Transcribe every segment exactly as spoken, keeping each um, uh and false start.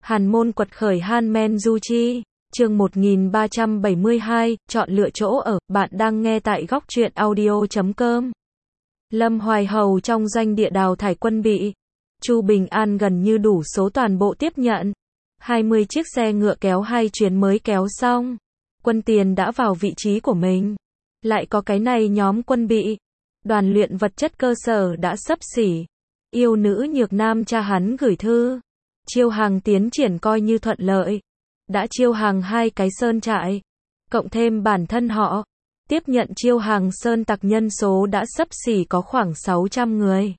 Hàn môn quật khởi Han Men Du Chi, chương một nghìn ba trăm bảy mươi hai, chọn lựa chỗ ở, bạn đang nghe tại góc truyện audio chấm com. Lâm Hoài Hầu trong doanh địa đào thải quân bị Chu Bình An gần như đủ số toàn bộ tiếp nhận. hai mươi chiếc xe ngựa kéo hai chuyến mới kéo xong. Quân tiền đã vào vị trí của mình. Lại có cái này nhóm quân bị. Đoàn luyện vật chất cơ sở đã xấp xỉ. Yêu nữ nhược nam cha hắn gửi thư. Chiêu hàng tiến triển coi như thuận lợi. Đã chiêu hàng hai cái sơn trại. Cộng thêm bản thân họ. Tiếp nhận chiêu hàng sơn tặc nhân số đã xấp xỉ có khoảng sáu trăm người.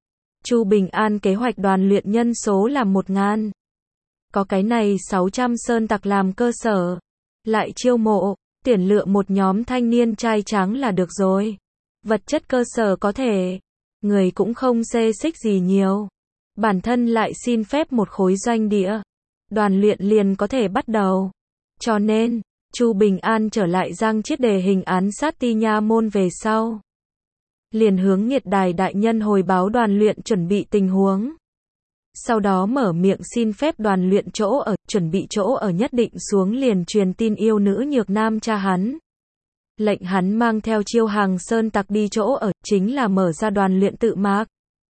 Chu Bình An kế hoạch đoàn luyện nhân số là một nghìn. Có cái này sáu trăm sơn tặc làm cơ sở. Lại chiêu mộ, tuyển lựa một nhóm thanh niên trai tráng là được rồi. Vật chất cơ sở có thể. Người cũng không xê xích gì nhiều. Bản thân lại xin phép một khối doanh địa. Đoàn luyện liền có thể bắt đầu. Cho nên, Chu Bình An trở lại Giang Chiết đề hình án sát Ti Nha Môn về sau. Liền hướng Nghiệt Đài đại nhân hồi báo đoàn luyện chuẩn bị tình huống. Sau đó mở miệng xin phép đoàn luyện chỗ ở, chuẩn bị chỗ ở nhất định xuống liền truyền tin yêu nữ nhược nam cha hắn. Lệnh hắn mang theo chiêu hàng sơn tặc đi chỗ ở, chính là mở ra đoàn luyện tự mạc.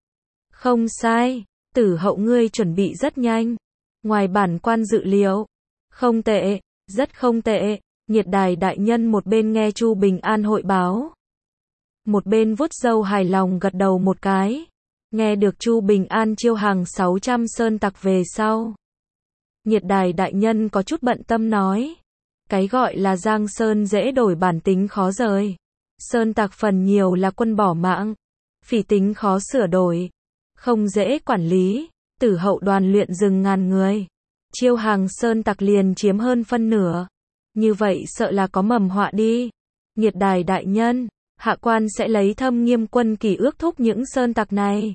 Không sai, Tử Hậu ngươi chuẩn bị rất nhanh. Ngoài bản quan dự liệu. Không tệ, rất không tệ. Nghiệt Đài đại nhân một bên nghe Chu Bình An hội báo. Một bên vuốt râu hài lòng gật đầu một cái. Nghe được Chu Bình An chiêu hàng sáu trăm sơn tặc về sau. Nghiệt Đài đại nhân có chút bận tâm nói. Cái gọi là Giang Sơn dễ đổi bản tính khó rời. Sơn tặc phần nhiều là quân bỏ mạng. Phỉ tính khó sửa đổi. Không dễ quản lý. Tử Hậu đoàn luyện rừng ngàn người. Chiêu hàng sơn tặc liền chiếm hơn phân nửa. Như vậy sợ là có mầm họa đi. Nghiệt Đài đại nhân, hạ quan sẽ lấy thâm nghiêm quân kỷ ước thúc những sơn tặc này.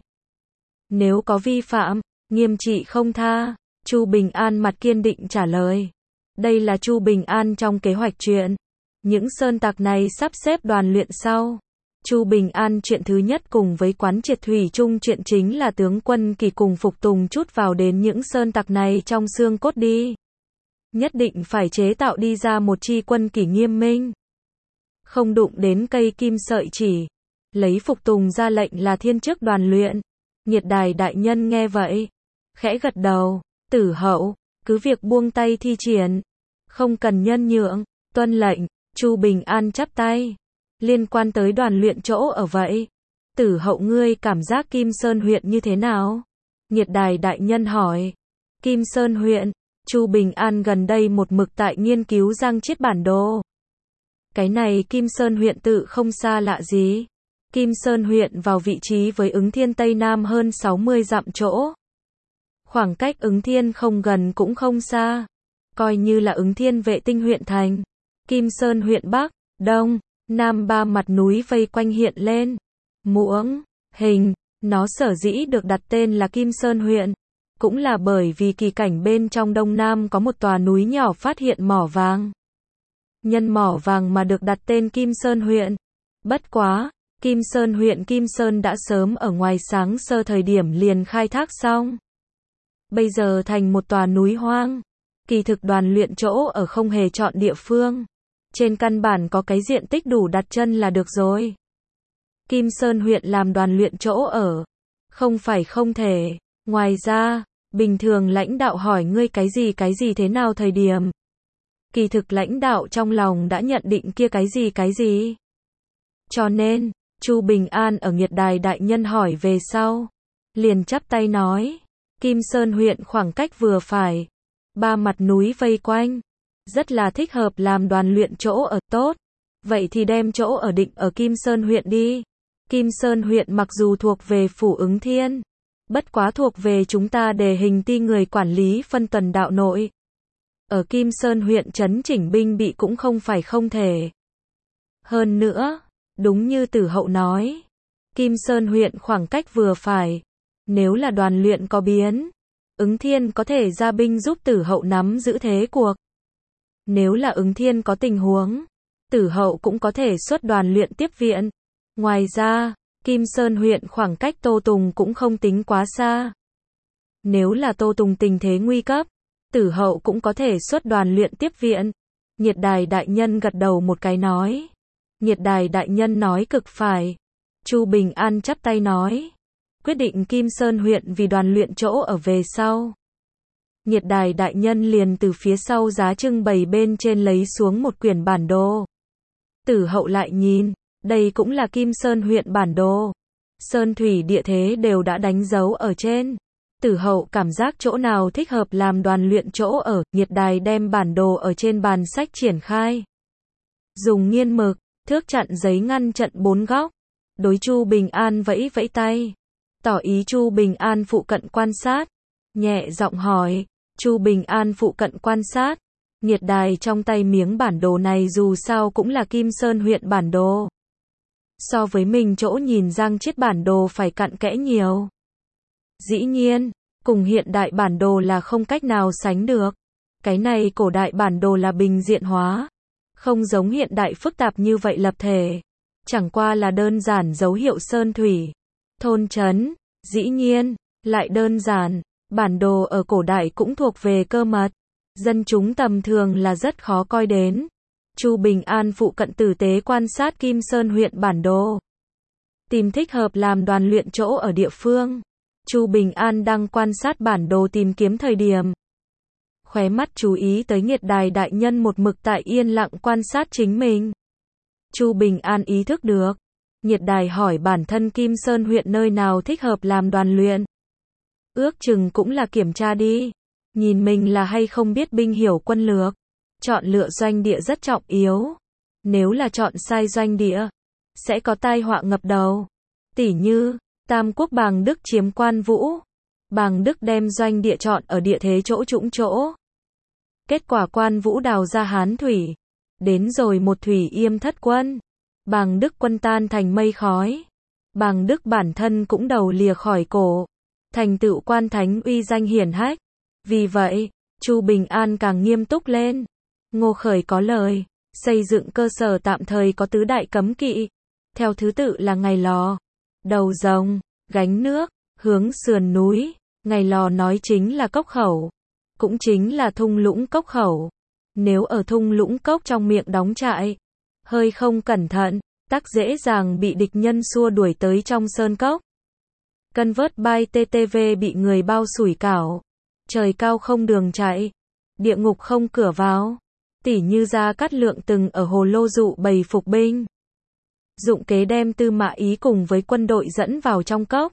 Nếu có vi phạm, nghiêm trị không tha. Chu Bình An mặt kiên định trả lời. Đây là Chu Bình An trong kế hoạch chuyện. Những sơn tặc này sắp xếp đoàn luyện sau. Chu Bình An chuyện thứ nhất cùng với quán triệt thủy chung chuyện chính là tướng quân kỳ cùng phục tùng chút vào đến những sơn tặc này trong xương cốt đi. Nhất định phải chế tạo đi ra một chi quân kỷ nghiêm minh. Không đụng đến cây kim sợi chỉ. Lấy phục tùng ra lệnh là thiên chức đoàn luyện. Nghiệt Đài đại nhân nghe vậy. Khẽ gật đầu. Tử Hậu, cứ việc buông tay thi triển. Không cần nhân nhượng, tuân lệnh. Chu Bình An chắp tay. Liên quan tới đoàn luyện chỗ ở vậy. Tử Hậu ngươi cảm giác Kim Sơn huyện như thế nào? Nghiệt Đài đại nhân hỏi. Kim Sơn huyện, Chu Bình An gần đây một mực tại nghiên cứu Giang Chiết bản đồ. Cái này Kim Sơn huyện tự không xa lạ gì. Kim Sơn huyện vào vị trí với Ứng Thiên Tây Nam hơn sáu mươi dặm chỗ. Khoảng cách Ứng Thiên không gần cũng không xa. Coi như là Ứng Thiên vệ tinh huyện thành. Kim Sơn huyện Bắc, Đông, Nam ba mặt núi vây quanh hiện lên. Muỗng, hình, nó sở dĩ được đặt tên là Kim Sơn huyện. Cũng là bởi vì kỳ cảnh bên trong Đông Nam có một tòa núi nhỏ phát hiện mỏ vàng. Nhân mỏ vàng mà được đặt tên Kim Sơn huyện. Bất quá, Kim Sơn huyện Kim Sơn đã sớm ở ngoài sáng sơ thời điểm liền khai thác xong. Bây giờ thành một tòa núi hoang. Kỳ thực đoàn luyện chỗ ở không hề chọn địa phương. Trên căn bản có cái diện tích đủ đặt chân là được rồi. Kim Sơn huyện làm đoàn luyện chỗ ở. Không phải không thể. Ngoài ra, bình thường lãnh đạo hỏi ngươi cái gì cái gì thế nào thời điểm. Kỳ thực lãnh đạo trong lòng đã nhận định kia cái gì cái gì. Cho nên, Chu Bình An ở Nghiệt Đài đại nhân hỏi về sau. Liền chắp tay nói. Kim Sơn huyện khoảng cách vừa phải. Ba mặt núi vây quanh. Rất là thích hợp làm đoàn luyện chỗ ở tốt. Vậy thì đem chỗ ở định ở Kim Sơn huyện đi. Kim Sơn huyện mặc dù thuộc về phủ Ứng Thiên. Bất quá thuộc về chúng ta đề hình ti người quản lý phân tuần đạo nội. Ở Kim Sơn huyện trấn chỉnh binh bị cũng không phải không thể. Hơn nữa, đúng như Tử Hậu nói. Kim Sơn huyện khoảng cách vừa phải. Nếu là đoàn luyện có biến. Ứng Thiên có thể ra binh giúp Tử Hậu nắm giữ thế cuộc. Nếu là Ứng Thiên có tình huống, Tử Hậu cũng có thể xuất đoàn luyện tiếp viện. Ngoài ra, Kim Sơn huyện khoảng cách Tô Tùng cũng không tính quá xa. Nếu là Tô Tùng tình thế nguy cấp, Tử Hậu cũng có thể xuất đoàn luyện tiếp viện. Nhiệt Đài đại nhân gật đầu một cái nói. Nhiệt Đài đại nhân nói cực phải. Chu Bình An chắp tay nói. Quyết định Kim Sơn huyện vì đoàn luyện chỗ ở về sau. Nhiệt Đài đại nhân liền từ phía sau giá trưng bày bên trên lấy xuống một quyển bản đồ. Tử Hậu lại nhìn, đây cũng là Kim Sơn huyện bản đồ. Sơn thủy địa thế đều đã đánh dấu ở trên. Tử Hậu cảm giác chỗ nào thích hợp làm đoàn luyện chỗ ở, Nhiệt Đài đem bản đồ ở trên bàn sách triển khai. Dùng nghiên mực, thước chặn giấy ngăn chặn bốn góc. Đối Chu Bình An vẫy vẫy tay. Tỏ ý Chu Bình An phụ cận quan sát. Nhẹ giọng hỏi. Chu Bình An phụ cận quan sát. Nhiệt Đài trong tay miếng bản đồ này dù sao cũng là Kim Sơn huyện bản đồ. So với mình chỗ nhìn Giang Chiết bản đồ phải cặn kẽ nhiều. Dĩ nhiên, cùng hiện đại bản đồ là không cách nào sánh được. Cái này cổ đại bản đồ là bình diện hóa. Không giống hiện đại phức tạp như vậy lập thể. Chẳng qua là đơn giản dấu hiệu sơn thủy. Thôn trấn, dĩ nhiên, lại đơn giản. Bản đồ ở cổ đại cũng thuộc về cơ mật. Dân chúng tầm thường là rất khó coi đến. Chu Bình An phụ cận tử tế quan sát Kim Sơn huyện bản đồ. Tìm thích hợp làm đoàn luyện chỗ ở địa phương. Chu Bình An đang quan sát bản đồ tìm kiếm thời điểm. Khóe mắt chú ý tới Nhiệt Đài đại nhân một mực tại yên lặng quan sát chính mình. Chu Bình An ý thức được. Nhiệt Đài hỏi bản thân Kim Sơn huyện nơi nào thích hợp làm đoàn luyện. Ước chừng cũng là kiểm tra đi. Nhìn mình là hay không biết binh hiểu quân lược. Chọn lựa doanh địa rất trọng yếu. Nếu là chọn sai doanh địa, sẽ có tai họa ngập đầu. Tỉ như, Tam Quốc Bàng Đức chiếm Quan Vũ. Bàng Đức đem doanh địa chọn ở địa thế chỗ trũng chỗ. Kết quả Quan Vũ đào ra Hán Thủy. Đến rồi một thủy yêm thất quân. Bàng Đức quân tan thành mây khói. Bàng Đức bản thân cũng đầu lìa khỏi cổ. Thành tựu quan thánh uy danh hiển hách. Vì vậy, Chu Bình An càng nghiêm túc lên. Ngô Khởi có lời, xây dựng cơ sở tạm thời có tứ đại cấm kỵ. Theo thứ tự là Ngày Lò, Đầu Rồng, Gánh Nước, hướng sườn núi. Ngày Lò nói chính là cốc khẩu, cũng chính là thung lũng cốc khẩu. Nếu ở thung lũng cốc trong miệng đóng trại, hơi không cẩn thận, tắc dễ dàng bị địch nhân xua đuổi tới trong sơn cốc. Cân vớt bay tê tê vê bị người bao sủi cảo. Trời cao không đường chạy, địa ngục không cửa vào. Tỉ như Gia Cát Lượng từng ở Hồ Lô dụ bầy phục binh. Dụng kế đem Tư Mã Ý cùng với quân đội dẫn vào trong cốc.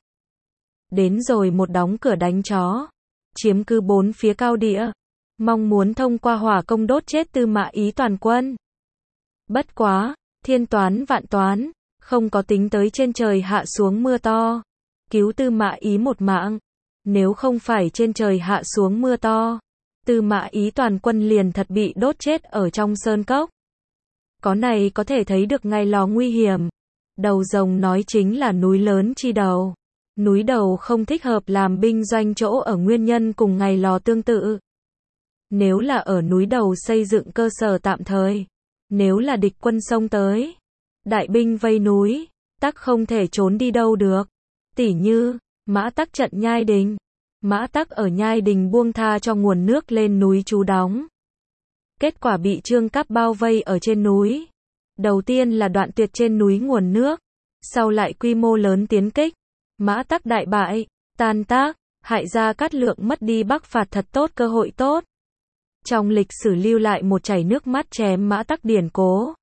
Đến rồi một đóng cửa đánh chó. Chiếm cứ bốn phía cao địa. Mong muốn thông qua hỏa công đốt chết Tư Mã Ý toàn quân. Bất quá, thiên toán vạn toán, không có tính tới trên trời hạ xuống mưa to. Cứu Tư Mã Ý một mạng. Nếu không phải trên trời hạ xuống mưa to, Tư Mã Ý toàn quân liền thật bị đốt chết ở trong sơn cốc. Có này có thể thấy được Ngày Lò nguy hiểm. Đầu Rồng nói chính là núi lớn chi đầu. Núi đầu không thích hợp làm binh doanh chỗ ở nguyên nhân cùng Ngày Lò tương tự. Nếu là ở núi đầu xây dựng cơ sở tạm thời, nếu là địch quân xông tới, đại binh vây núi, tắc không thể trốn đi đâu được. Tỉ như, Mã Tắc trận Nhai Đình. Mã Tắc ở Nhai Đình buông tha cho nguồn nước lên núi trú đóng. Kết quả bị Trương Cáp bao vây ở trên núi. Đầu tiên là đoạn tuyệt trên núi nguồn nước, sau lại quy mô lớn tiến kích. Mã Tắc đại bại, tan tác, hại Gia Cát Lượng mất đi Bắc phạt thật tốt cơ hội tốt. Trong lịch sử lưu lại một chảy nước mắt chém Mã Tắc điển cố.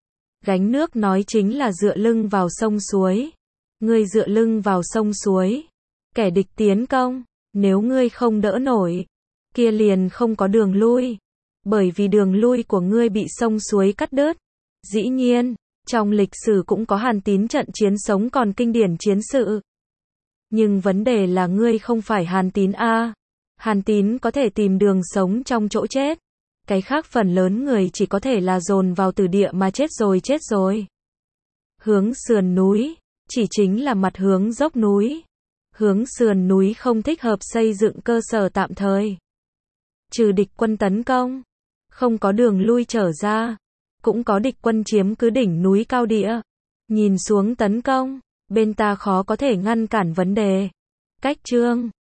Gánh nước nói chính là dựa lưng vào sông suối. Ngươi dựa lưng vào sông suối, kẻ địch tiến công, nếu ngươi không đỡ nổi, kia liền không có đường lui, bởi vì đường lui của ngươi bị sông suối cắt đứt. Dĩ nhiên, trong lịch sử cũng có Hàn Tín trận chiến sống còn kinh điển chiến sự. Nhưng vấn đề là ngươi không phải Hàn Tín a. Hàn Tín có thể tìm đường sống trong chỗ chết. Cái khác phần lớn người chỉ có thể là dồn vào tử địa mà chết rồi chết rồi. Hướng sườn núi, chỉ chính là mặt hướng dốc núi. Hướng sườn núi không thích hợp xây dựng cơ sở tạm thời. Trừ địch quân tấn công, không có đường lui trở ra. Cũng có địch quân chiếm cứ đỉnh núi cao địa. Nhìn xuống tấn công, bên ta khó có thể ngăn cản vấn đề. Cách chương